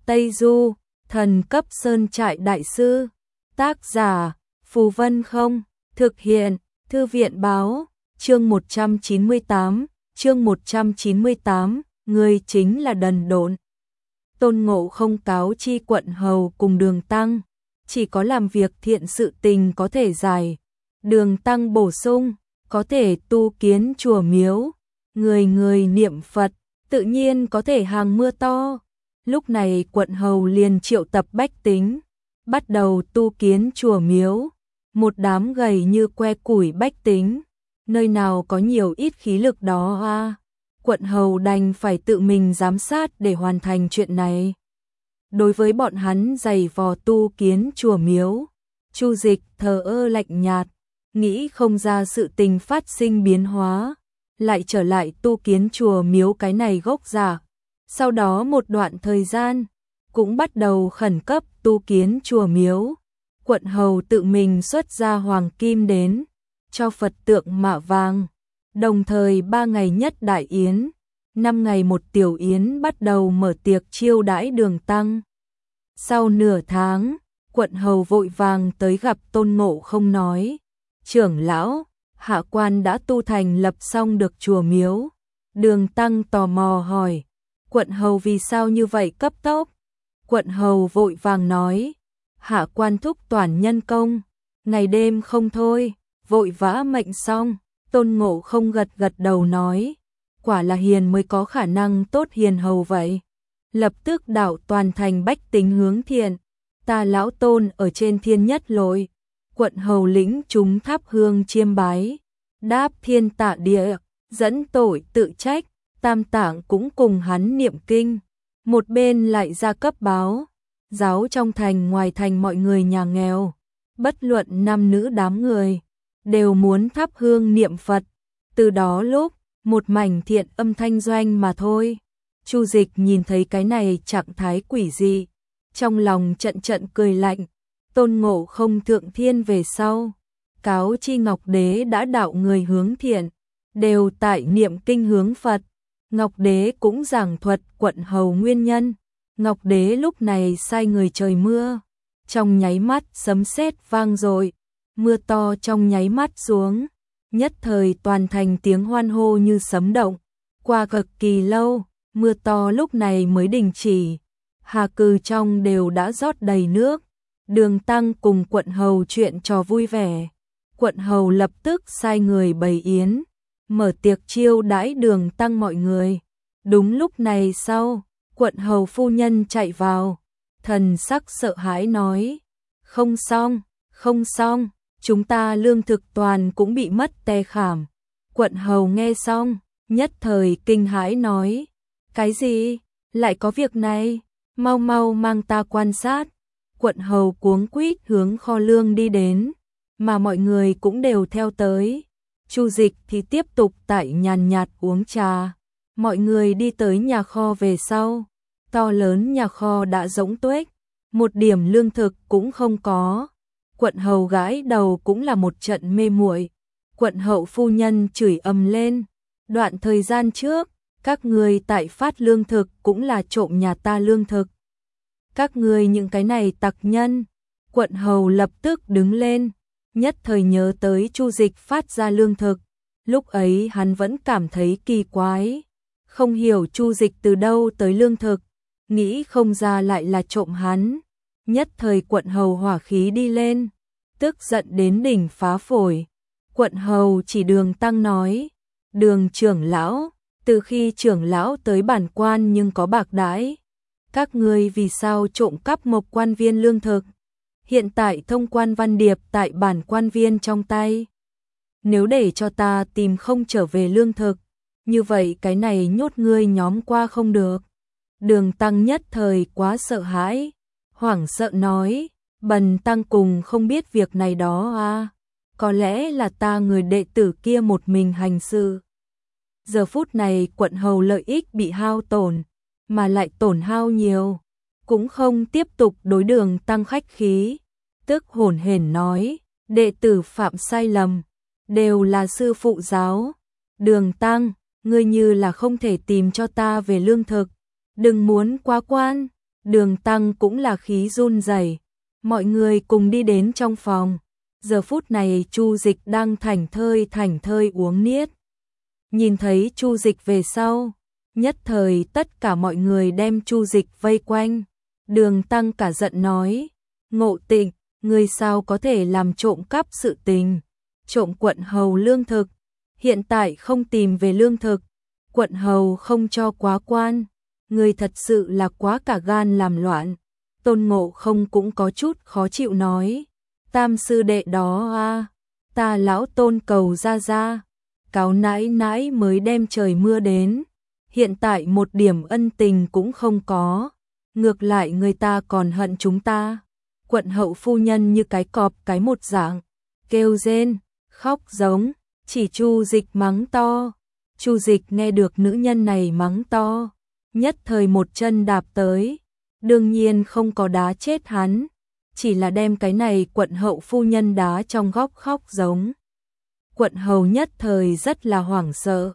Tây Du, thần cấp sơn trại đại sư. Tác giả, Phù Vân Không. Thực hiện, Thư viện Báo. Chương 198, người chính là đần độn. Tôn Ngộ Không cáo chi quận hầu cùng Đường Tăng, chỉ có làm việc thiện sự tình có thể giải. Đường Tăng bổ sung, có thể tu kiến chùa miếu, người người niệm Phật, tự nhiên có thể hàng mưa to. Lúc này quận hầu liền triệu tập bách tính, bắt đầu tu kiến chùa miếu. Một đám gầy như que củi bách tính, nơi nào có nhiều ít khí lực đó a. Quận hầu đành phải tự mình giám sát để hoàn thành chuyện này. Đối với bọn hắn giày vò tu kiến chùa miếu, Chu Dịch thờ ơ lạnh nhạt, nghĩ không ra sự tình phát sinh biến hóa, lại trở lại tu kiến chùa miếu cái này gốc giả. Sau đó một đoạn thời gian, cũng bắt đầu khẩn cấp tu kiến chùa miếu. Quận hầu tự mình xuất ra hoàng kim đến, cho Phật tượng mạ vàng. Đồng thời 3 ngày nhất đại yến, 5 ngày một tiểu yến bắt đầu mở tiệc chiêu đãi Đường Tăng. Sau nửa tháng, quận hầu vội vàng tới gặp Tôn Ngộ Không nói, trưởng lão, hạ quan đã tu thành lập xong được chùa miếu. Đường Tăng tò mò hỏi, quận hầu vì sao như vậy cấp tốc? Quận hầu vội vàng nói, hạ quan thúc toàn nhân công, ngày đêm không thôi, vội vã mệnh xong. Tôn Ngộ Không gật gật đầu nói, quả là hiền mới có khả năng tốt hiền hầu vậy. Lập tức đạo toàn thành bách tính hướng thiện, ta lão Tôn ở trên thiên nhất lội. Quận hầu lĩnh chúng thắp hương chiêm bái, đáp thiên tạ địa, dẫn tội tự trách, tam tạng cũng cùng hắn niệm kinh. Một bên lại ra cấp báo, giáo trong thành ngoài thành mọi người nhà nghèo, bất luận nam nữ đám người, đều muốn thắp hương niệm Phật. Từ đó lúc, một mảnh thiện âm thanh doanh mà thôi. Chu Dịch nhìn thấy cái này trạng thái quỷ dị, trong lòng trận trận cười lạnh. Tôn Ngộ Không thượng thiên về sau, cáo chi Ngọc Đế đã đạo người hướng thiện, đều tại niệm kinh hướng Phật. Ngọc Đế cũng giảng thuật quận hầu nguyên nhân. Ngọc Đế lúc này sai người trời mưa, trong nháy mắt sấm sét vang dội, mưa to trong nháy mắt xuống, nhất thời toàn thành tiếng hoan hô như sấm động. Qua cực kỳ lâu, mưa to lúc này mới đình chỉ, hà cừ trong đều đã rót đầy nước. Đường Tăng cùng quận hầu chuyện trò vui vẻ, quận hầu lập tức sai người bày yến, mở tiệc chiêu đãi Đường Tăng mọi người. Đúng lúc này sau, quận hầu phu nhân chạy vào, thần sắc sợ hãi nói, không xong, không xong, chúng ta lương thực toàn cũng bị mất te khảm. Quận hầu nghe xong, nhất thời kinh hãi nói, cái gì, lại có việc này, mau mau mang ta quan sát. Quận hầu cuống quýt hướng kho lương đi đến, mà mọi người cũng đều theo tới. Chu Dịch thì tiếp tục tại nhàn nhạt uống trà. Mọi người đi tới nhà kho về sau, to lớn nhà kho đã rỗng tuếch, một điểm lương thực cũng không có. Quận hầu gãi đầu cũng là một trận mê muội. Quận hậu phu nhân chửi ầm lên, đoạn thời gian trước, các ngươi tại phát lương thực cũng là trộm nhà ta lương thực. Các ngươi những cái này tặc nhân. Quận hầu lập tức đứng lên, nhất thời nhớ tới Chu Dịch phát ra lương thực. Lúc ấy hắn vẫn cảm thấy kỳ quái, không hiểu Chu Dịch từ đâu tới lương thực, nghĩ không ra lại là trộm hắn. Nhất thời quận hầu hỏa khí đi lên, tức giận đến đỉnh phá phổi. Quận hầu chỉ Đường Tăng nói, Đường trưởng lão, từ khi trưởng lão tới bản quan nhưng có bạc đãi, các ngươi vì sao trộm cắp Mộc quan viên lương thực? Hiện tại thông quan văn điệp tại bản quan viên trong tay, nếu để cho ta tìm không trở về lương thực, như vậy cái này nhốt ngươi nhóm qua không được. Đường Tăng nhất thời quá sợ hãi, hoảng sợ nói, bần tăng cùng không biết việc này đó à, có lẽ là ta người đệ tử kia một mình hành sự. Giờ phút này quận hầu lợi ích bị hao tổn, mà lại tổn hao nhiều, cũng không tiếp tục đối Đường Tăng khách khí, tức hổn hển nói, đệ tử phạm sai lầm, đều là sư phụ giáo. Đường Tăng, ngươi như là không thể tìm cho ta về lương thực, đừng muốn quá quan. Đường Tăng cũng là khí run rẩy. Mọi người cùng đi đến trong phòng. Giờ phút này Chu Dịch đang thảnh thơi uống niết. Nhìn thấy Chu Dịch về sau, nhất thời tất cả mọi người đem Chu Dịch vây quanh. Đường Tăng cả giận nói, Ngộ Tịnh, ngươi sao có thể làm trộm cắp sự tình, trộm quận hầu lương thực, hiện tại không tìm về lương thực, quận hầu không cho quá quan, ngươi thật sự là quá cả gan làm loạn. Tôn Ngộ Không cũng có chút khó chịu nói, tam sư đệ đó a, ta lão Tôn cầu ra, cáo nãi nãi mới đem trời mưa đến, hiện tại một điểm ân tình cũng không có, ngược lại người ta còn hận chúng ta. Quận hậu phu nhân như cái cọp cái một dạng, kêu rên, khóc giống, chỉ Chu Dịch mắng to. Chu Dịch nghe được nữ nhân này mắng to, nhất thời một chân đạp tới, đương nhiên không có đá chết hắn, chỉ là đem cái này quận hậu phu nhân đá trong góc khóc giống. Quận hầu nhất thời rất là hoảng sợ,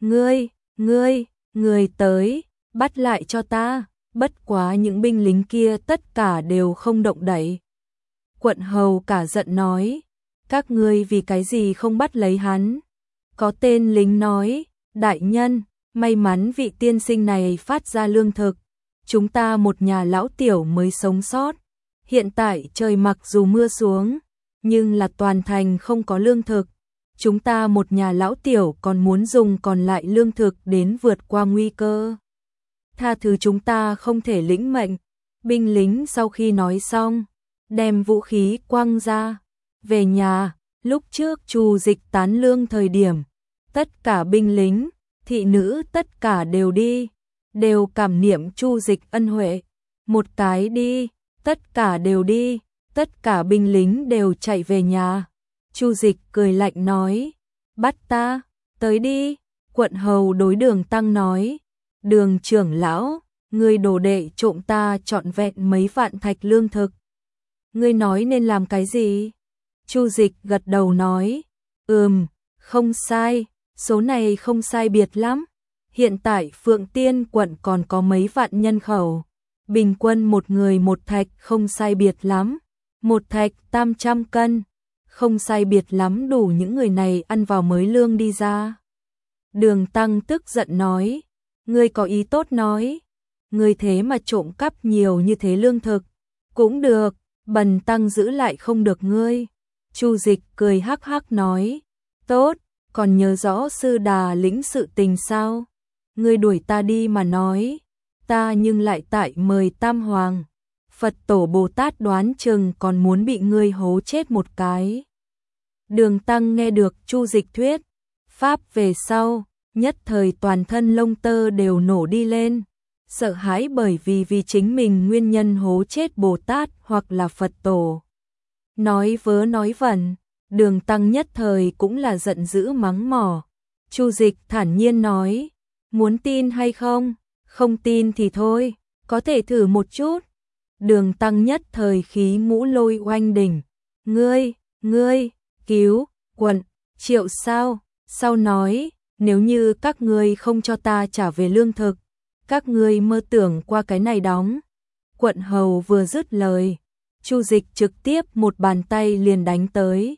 ngươi tới, bắt lại cho ta, bất quá những binh lính kia tất cả đều không động đậy. Quận hầu cả giận nói, các ngươi vì cái gì không bắt lấy hắn? Có tên lính nói, đại nhân, may mắn vị tiên sinh này phát ra lương thực, chúng ta một nhà lão tiểu mới sống sót. Hiện tại trời mặc dù mưa xuống, nhưng là toàn thành không có lương thực. Chúng ta một nhà lão tiểu còn muốn dùng còn lại lương thực đến vượt qua nguy cơ. Tha thứ chúng ta không thể lĩnh mệnh. Binh lính sau khi nói xong, đem vũ khí quăng ra. Về nhà, lúc trước Chu Dịch tán lương thời điểm, tất cả binh lính, thị nữ tất cả đều đi, đều cảm niệm Chu Dịch ân huệ. Một cái đi, tất cả đều đi, tất cả binh lính đều chạy về nhà. Chu Dịch cười lạnh nói, bắt ta, tới đi. Quận hầu đối Đường Tăng nói, Đường trưởng lão, ngươi đồ đệ trộm ta trọn vẹn mấy vạn thạch lương thực. Ngươi nói nên làm cái gì? Chu Dịch gật đầu nói, không sai, số này không sai biệt lắm. Hiện tại Phượng Tiên quận còn có mấy vạn nhân khẩu, bình quân một người một thạch không sai biệt lắm, một thạch 800 cân, không sai biệt lắm đủ những người này ăn vào mới lương đi ra. Đường Tăng tức giận nói, ngươi có ý tốt nói, ngươi thế mà trộm cắp nhiều như thế lương thực, cũng được, bần tăng giữ lại không được ngươi. Chu Dịch cười hắc hắc nói, tốt, còn nhớ rõ sư đà lĩnh sự tình sao? Ngươi đuổi ta đi mà nói, ta nhưng lại tại mời Tam Hoàng, Phật Tổ Bồ Tát đoán chừng còn muốn bị ngươi hố chết một cái. Đường Tăng nghe được Chu Dịch thuyết pháp về sau, nhất thời toàn thân lông tơ đều nổ đi lên, sợ hãi bởi vì chính mình nguyên nhân hố chết Bồ Tát hoặc là Phật Tổ. Nói vớ nói vẩn, Đường Tăng nhất thời cũng là giận dữ mắng mỏ. Chu Dịch thản nhiên nói, muốn tin hay không? Không tin thì thôi, có thể thử một chút. Đường Tăng nhất thời khí ngũ lôi oanh đỉnh, ngươi, cứu, quận, Triệu sao? Sau nói, nếu như các ngươi không cho ta trả về lương thực, các ngươi mơ tưởng qua cái này đóng. Quận hầu vừa dứt lời, Chu Dịch trực tiếp một bàn tay liền đánh tới.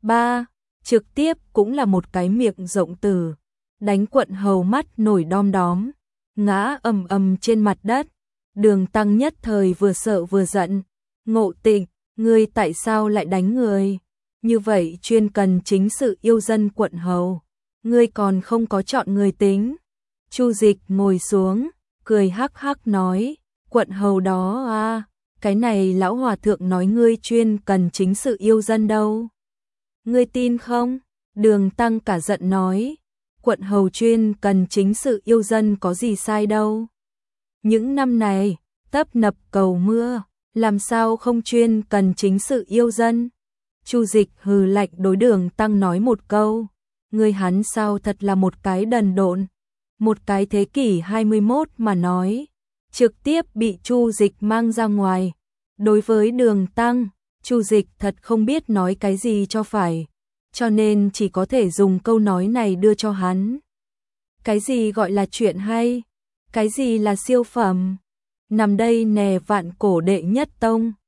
Trực tiếp cũng là một cái miệng rộng từ, đánh quận hầu mắt nổi đom đóm, ngã ầm trên mặt đất. Đường Tăng nhất thời vừa sợ vừa giận, Ngộ Tịnh, ngươi tại sao lại đánh người? Như vậy chuyên cần chính sự yêu dân quận hầu, ngươi còn không có chọn người tính. Chu Dịch ngồi xuống, cười hắc hắc nói, quận hầu đó à, cái này lão hòa thượng nói ngươi chuyên cần chính sự yêu dân đâu. Ngươi tin không? Đường Tăng cả giận nói, quận hầu chuyên cần chính sự yêu dân có gì sai đâu. Những năm này, tấp nập cầu mưa, làm sao không chuyên cần chính sự yêu dân? Chu Dịch hừ lạnh đối Đường Tăng nói một câu, ngươi hắn sao thật là một cái đần độn. Một cái thế kỷ 21 mà nói, trực tiếp bị Chu Dịch mang ra ngoài. Đối với Đường Tăng, Chu Dịch thật không biết nói cái gì cho phải, cho nên chỉ có thể dùng câu nói này đưa cho hắn. Cái gì gọi là chuyện hay? Cái gì là siêu phẩm? nằm đây nè vạn cổ đệ nhất tông.